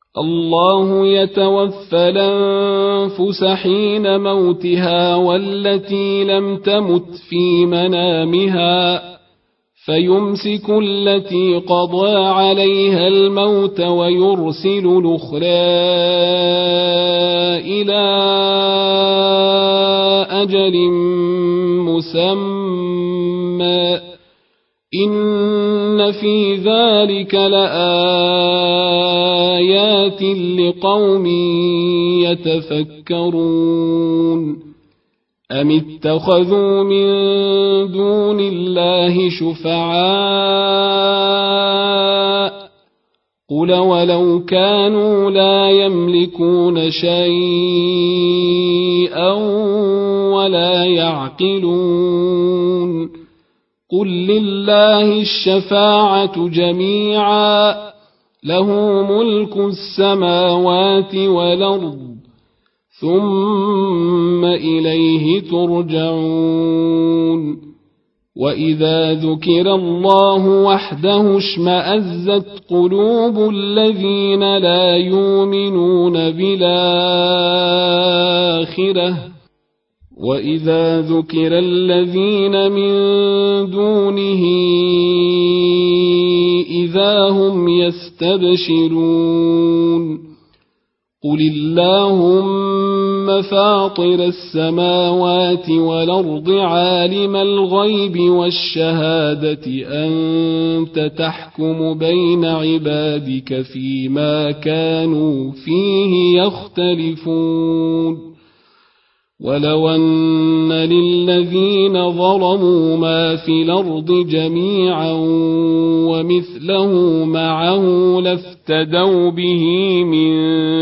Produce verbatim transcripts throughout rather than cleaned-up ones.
الله يتوفى الأنفس حين موتها والتي لم تمت في منامها فيمسك التي قضى عليها الموت ويرسل الأخرى إلى أجل مسمى إن في ذلك لآيات لقوم يتفكرون أم اتخذوا من دون الله شفعاء قل ولو كانوا لا يملكون شيئا ولا يعقلون قل لله الشفاعة جميعا له ملك السماوات والأرض ثم إليه ترجعون وإذا ذكر الله وحده اشمأزت قلوب الذين لا يؤمنون بالآخرة وإذا ذكر الذين من دونه إذا هم يستبشرون قل اللهم فاطر السماوات والأرض عالم الغيب والشهادة أنت تحكم بين عبادك فيما كانوا فيه يختلفون ولو أن للذين ظلموا ما في الأرض جميعا ومثله معه لافتدوا به من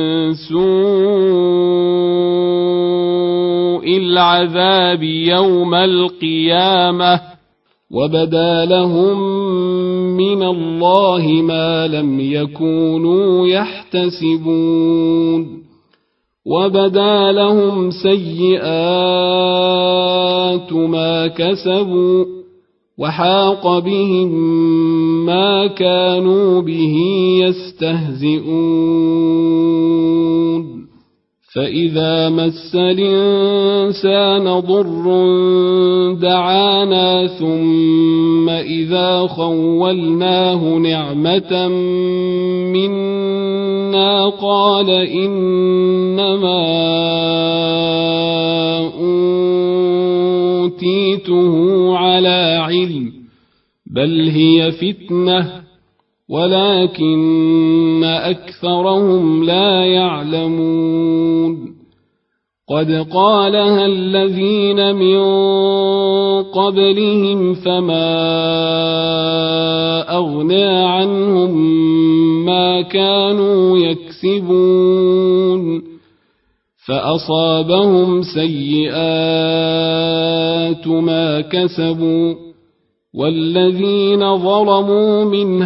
سوء العذاب يوم القيامة وبدا لهم من الله ما لم يكونوا يحتسبون وبدا لهم سيئات ما كسبوا وحاق بهم ما كانوا به يستهزئون فإذا مس الإنسان ضر دعانا ثم إذا خولناه نعمة منا قال إنما أوتيته على علم بل هي فتنة ولكن أكثرهم لا يعلمون قد قالها الذين من قبلهم فما أغنى عنهم ما كانوا يكسبون فأصابهم سيئات ما كسبوا والذين ظلموا من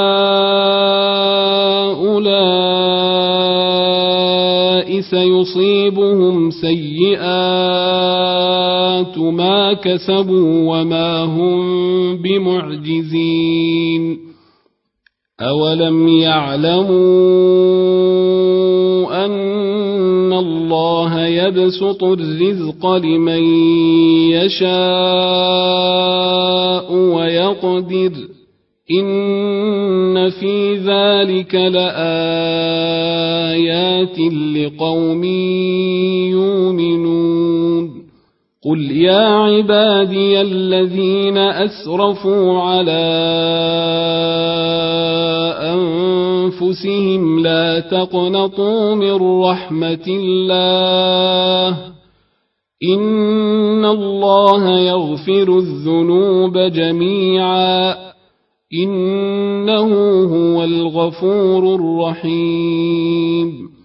هؤلاء سيصيبهم سيئات ما كسبوا وما هم بمعجزين أولم يعلموا أن الله يبسط الرزق لمن يشاء ويقدر إن في ذلك لآيات لقوم يؤمنون قل يا عبادي الذين أسرفوا على أنفسهم لا تقنطوا من رحمة الله إن الله يغفر الذنوب جميعا إنه هو الغفور الرحيم